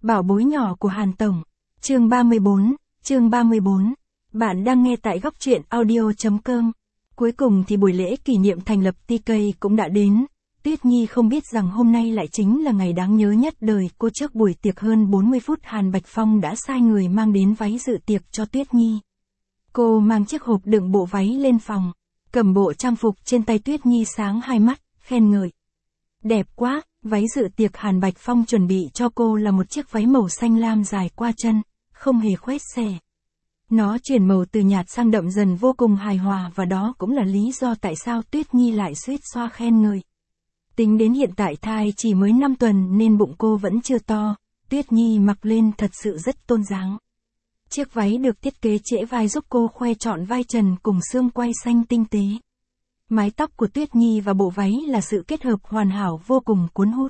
Bảo bối nhỏ của Hàn Tổng. Chương 34. Bạn đang nghe tại góc truyện audio.com. Cuối cùng thì buổi lễ kỷ niệm thành lập TK cũng đã đến. Tuyết Nhi không biết rằng hôm nay lại chính là ngày đáng nhớ nhất đời cô. Trước buổi tiệc hơn 40 phút Hàn Bạch Phong đã sai người mang đến váy dự tiệc cho Tuyết Nhi. Cô mang chiếc hộp đựng bộ váy lên phòng, cầm bộ trang phục trên tay Tuyết Nhi sáng hai mắt, khen ngợi. Đẹp quá, váy dự tiệc Hàn Bạch Phong chuẩn bị cho cô là một chiếc váy màu xanh lam dài qua chân, không hề khoét xẻ. Nó chuyển màu từ nhạt sang đậm dần vô cùng hài hòa và đó cũng là lý do tại sao Tuyết Nhi lại suýt xoa khen ngợi. Tính đến hiện tại thai chỉ mới 5 tuần nên bụng cô vẫn chưa to, Tuyết Nhi mặc lên thật sự rất tôn dáng. Chiếc váy được thiết kế trễ vai giúp cô khoe trọn vai trần cùng xương quai xanh tinh tế. Mái tóc của Tuyết Nhi và bộ váy là sự kết hợp hoàn hảo vô cùng cuốn hút.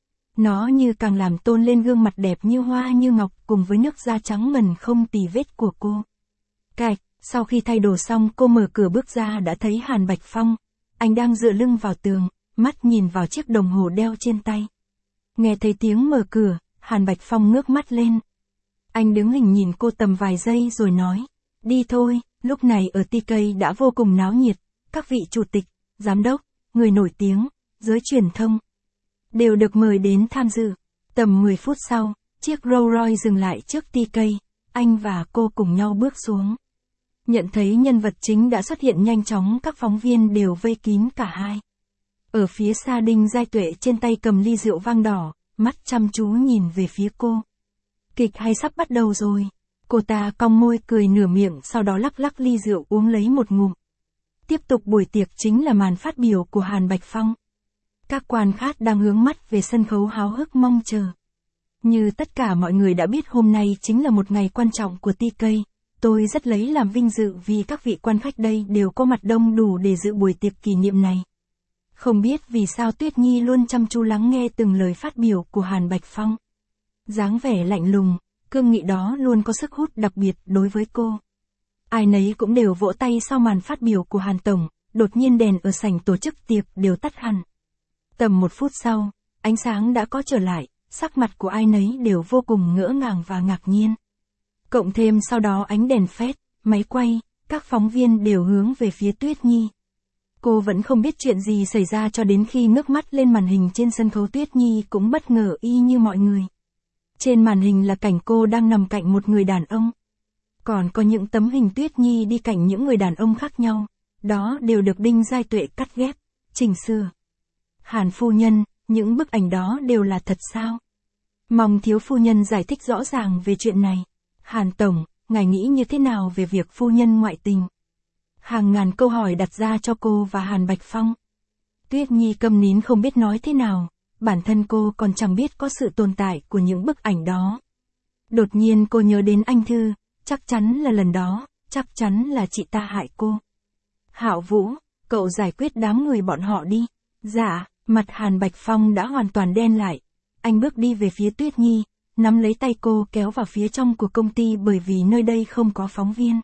Nó như càng làm tôn lên gương mặt đẹp như hoa như ngọc cùng với nước da trắng ngần không tì vết của cô. Cạch, sau khi thay đồ xong cô mở cửa bước ra đã thấy Hàn Bạch Phong. Anh đang dựa lưng vào tường, mắt nhìn vào chiếc đồng hồ đeo trên tay. Nghe thấy tiếng mở cửa, Hàn Bạch Phong ngước mắt lên. Anh đứng hình nhìn cô tầm vài giây rồi nói, đi thôi. Lúc này ở TK đã vô cùng náo nhiệt, các vị chủ tịch, giám đốc, người nổi tiếng, giới truyền thông đều được mời đến tham dự. Tầm 10 phút sau, chiếc Rolls Royce dừng lại trước TK, anh và cô cùng nhau bước xuống. Nhận thấy nhân vật chính đã xuất hiện nhanh chóng, các phóng viên đều vây kín cả hai. Ở phía xa Đinh Giai Tuệ trên tay cầm ly rượu vang đỏ, mắt chăm chú nhìn về phía cô. Kịch hay sắp bắt đầu rồi. Cô ta cong môi cười nửa miệng sau đó lắc lắc ly rượu uống lấy một ngụm. Tiếp tục buổi tiệc chính là màn phát biểu của Hàn Bạch Phong. Các quan khách đang hướng mắt về sân khấu háo hức mong chờ. Như tất cả mọi người đã biết hôm nay chính là một ngày quan trọng của TK. Tôi rất lấy làm vinh dự vì các vị quan khách đây đều có mặt đông đủ để dự buổi tiệc kỷ niệm này. Không biết vì sao Tuyết Nhi luôn chăm chú lắng nghe từng lời phát biểu của Hàn Bạch Phong. Dáng vẻ lạnh lùng, cương nghị đó luôn có sức hút đặc biệt đối với cô. Ai nấy cũng đều vỗ tay sau màn phát biểu của Hàn Tổng, đột nhiên đèn ở sảnh tổ chức tiệc đều tắt hẳn. Tầm 1 phút sau, ánh sáng đã có trở lại, sắc mặt của ai nấy đều vô cùng ngỡ ngàng và ngạc nhiên. Cộng thêm sau đó ánh đèn phét, máy quay, các phóng viên đều hướng về phía Tuyết Nhi. Cô vẫn không biết chuyện gì xảy ra cho đến khi ngước mắt lên màn hình trên sân khấu. Tuyết Nhi cũng bất ngờ y như mọi người. Trên màn hình là cảnh cô đang nằm cạnh một người đàn ông. Còn có những tấm hình Tuyết Nhi đi cạnh những người đàn ông khác nhau. Đó đều được Đinh Giai Tuệ cắt ghép, chỉnh sửa. Hàn phu nhân, những bức ảnh đó đều là thật sao? Mong thiếu phu nhân giải thích rõ ràng về chuyện này. Hàn Tổng, ngài nghĩ như thế nào về việc phu nhân ngoại tình? Hàng ngàn câu hỏi đặt ra cho cô và Hàn Bạch Phong. Tuyết Nhi câm nín không biết nói thế nào, bản thân cô còn chẳng biết có sự tồn tại của những bức ảnh đó. Đột nhiên cô nhớ đến anh Thư, chắc chắn là lần đó, chắc chắn là chị ta hại cô. Hạo Vũ, cậu giải quyết đám người bọn họ đi. Dạ, mặt Hàn Bạch Phong đã hoàn toàn đen lại. Anh bước đi về phía Tuyết Nhi, nắm lấy tay cô kéo vào phía trong của công ty bởi vì nơi đây không có phóng viên.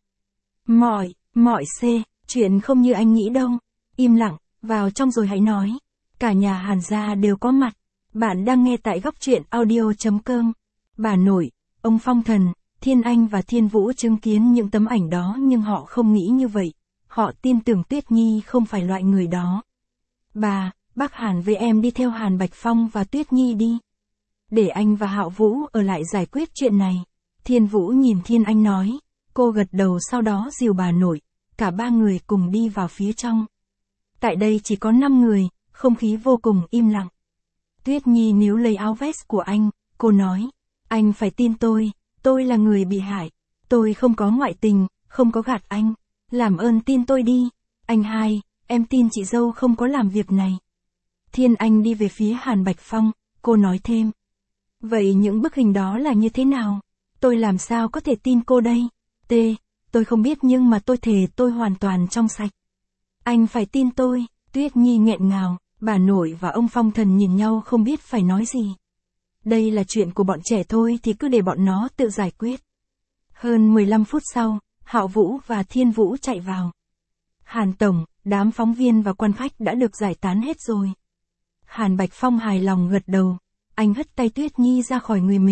Mọi chuyện không như anh nghĩ đâu. Im lặng, vào trong rồi hãy nói. Cả nhà Hàn gia đều có mặt. Bạn đang nghe tại góc truyện audio.com. Bà nội, ông Phong Thần, Thiên Anh và Thiên Vũ chứng kiến những tấm ảnh đó nhưng họ không nghĩ như vậy. Họ tin tưởng Tuyết Nhi không phải loại người đó. Bác Hàn với em đi theo Hàn Bạch Phong và Tuyết Nhi đi. Để anh và Hạo Vũ ở lại giải quyết chuyện này. Thiên Vũ nhìn Thiên Anh nói. Cô gật đầu sau đó dìu bà nội. Cả ba người cùng đi vào phía trong. Tại đây chỉ có 5 người, không khí vô cùng im lặng. Tuyết Nhi níu lấy áo vest của anh, cô nói. Anh phải tin tôi là người bị hại. Tôi không có ngoại tình, không có gạt anh. Làm ơn tin tôi đi. Anh hai, em tin chị dâu không có làm việc này. Thiên Anh đi về phía Hàn Bạch Phong, cô nói thêm. Vậy những bức hình đó là như thế nào? Tôi làm sao có thể tin cô đây? Tôi không biết nhưng mà tôi thề tôi hoàn toàn trong sạch. Anh phải tin tôi. Tuyết Nhi nghẹn ngào, bà nội và ông Phong Thần nhìn nhau không biết phải nói gì. Đây là chuyện của bọn trẻ thôi thì cứ để bọn nó tự giải quyết. Hơn 15 phút sau, Hạo Vũ và Thiên Vũ chạy vào. Hàn Tổng, đám phóng viên và quan khách đã được giải tán hết rồi. Hàn Bạch Phong hài lòng gật đầu. Anh hất tay Tuyết Nhi ra khỏi người mình,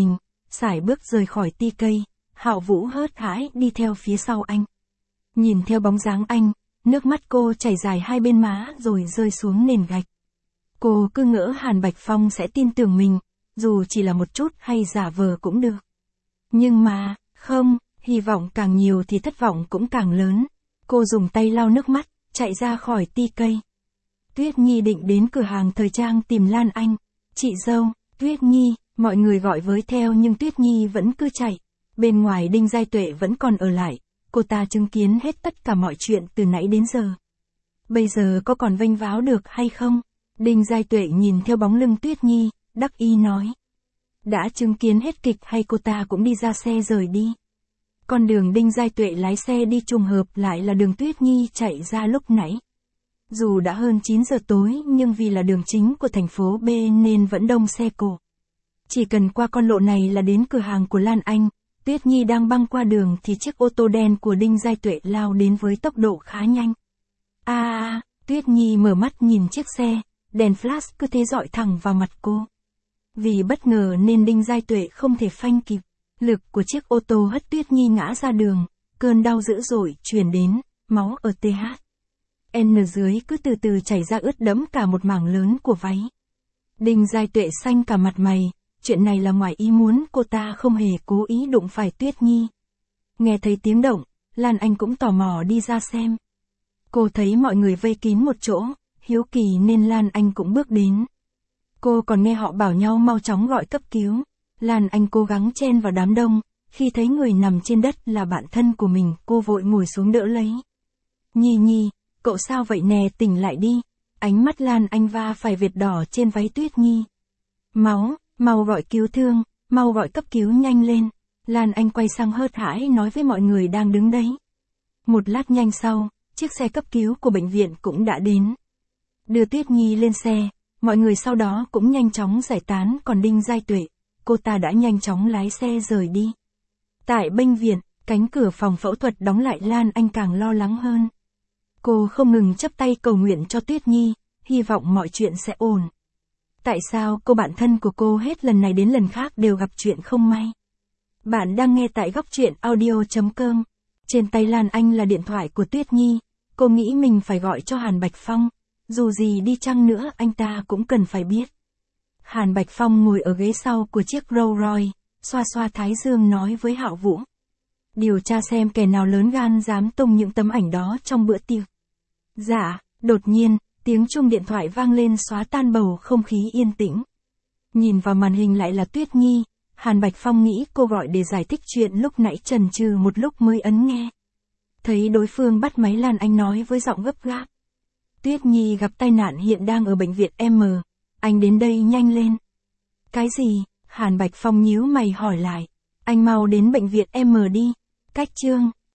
sải bước rời khỏi TK, Hạo Vũ hớt hải đi theo phía sau anh. Nhìn theo bóng dáng anh, nước mắt cô chảy dài hai bên má rồi rơi xuống nền gạch. Cô cứ ngỡ Hàn Bạch Phong sẽ tin tưởng mình, dù chỉ là một chút hay giả vờ cũng được. Nhưng mà, không, hy vọng càng nhiều thì thất vọng cũng càng lớn. Cô dùng tay lau nước mắt, chạy ra khỏi TK. Tuyết Nhi định đến cửa hàng thời trang tìm Lan Anh. Chị dâu, Tuyết Nhi, mọi người gọi với theo nhưng Tuyết Nhi vẫn cứ chạy. Bên ngoài Đinh Giai Tuệ vẫn còn ở lại, cô ta chứng kiến hết tất cả mọi chuyện từ nãy đến giờ. Bây giờ có còn vênh váo được hay không? Đinh Giai Tuệ nhìn theo bóng lưng Tuyết Nhi, đắc ý nói. Đã chứng kiến hết kịch hay cô ta cũng đi ra xe rời đi. Con đường Đinh Giai Tuệ lái xe đi trùng hợp lại là đường Tuyết Nhi chạy ra lúc nãy. Dù đã hơn 9 giờ tối nhưng vì là đường chính của thành phố B nên vẫn đông xe cộ. Chỉ cần qua con lộ này là đến cửa hàng của Lan Anh. Tuyết Nhi đang băng qua đường thì chiếc ô tô đen của Đinh Giai Tuệ lao đến với tốc độ khá nhanh. Tuyết Nhi mở mắt nhìn chiếc xe, đèn flash cứ thế dọi thẳng vào mặt cô. Vì bất ngờ nên Đinh Giai Tuệ không thể phanh kịp. Lực của chiếc ô tô hất Tuyết Nhi ngã ra đường, cơn đau dữ dội truyền đến, máu ở TH. N dưới cứ từ từ chảy ra ướt đẫm cả một mảng lớn của váy. Đinh Giai Tuệ xanh cả mặt mày, chuyện này là ngoài ý muốn, cô ta không hề cố ý đụng phải Tuyết Nhi. Nghe thấy tiếng động, Lan Anh cũng tò mò đi ra xem. Cô thấy mọi người vây kín một chỗ, hiếu kỳ nên Lan Anh cũng bước đến. Cô còn nghe họ bảo nhau mau chóng gọi cấp cứu. Lan Anh cố gắng chen vào đám đông, khi thấy người nằm trên đất là bạn thân của mình, cô vội ngồi xuống đỡ lấy. Nhi, cậu sao vậy nè, tỉnh lại đi. Ánh mắt Lan Anh va phải vệt đỏ trên váy Tuyết Nhi. Mau gọi cứu thương, mau gọi cấp cứu nhanh lên. Lan Anh quay sang hớt hải nói với mọi người đang đứng đấy. Một lát nhanh sau, chiếc xe cấp cứu của bệnh viện cũng đã đến. Đưa Tuyết Nhi lên xe, mọi người sau đó cũng nhanh chóng giải tán, còn Đinh Giai Tuệ, cô ta đã nhanh chóng lái xe rời đi. Tại bệnh viện, cánh cửa phòng phẫu thuật đóng lại, Lan Anh càng lo lắng hơn. Cô không ngừng chắp tay cầu nguyện cho Tuyết Nhi, hy vọng mọi chuyện sẽ ổn. Tại sao cô bạn thân của cô hết lần này đến lần khác đều gặp chuyện không may? Bạn đang nghe tại góc truyện audio.com. Trên tay Lan Anh là điện thoại của Tuyết Nhi, cô nghĩ mình phải gọi cho Hàn Bạch Phong. Dù gì đi chăng nữa anh ta cũng cần phải biết. Hàn Bạch Phong ngồi ở ghế sau của chiếc Rolls Royce, xoa xoa thái dương nói với Hạo Vũ. Điều tra xem kẻ nào lớn gan dám tung những tấm ảnh đó trong bữa tiệc. Dạ, đột nhiên, tiếng chuông điện thoại vang lên xóa tan bầu không khí yên tĩnh. Nhìn vào màn hình lại là Tuyết Nhi, Hàn Bạch Phong nghĩ cô gọi để giải thích chuyện lúc nãy chần chừ một lúc mới ấn nghe. Thấy đối phương bắt máy, Lan Anh nói với giọng gấp gáp. Tuyết Nhi gặp tai nạn hiện đang ở bệnh viện M, anh đến đây nhanh lên. Cái gì? Hàn Bạch Phong nhíu mày hỏi lại. Anh mau đến bệnh viện M đi. Cách Trương,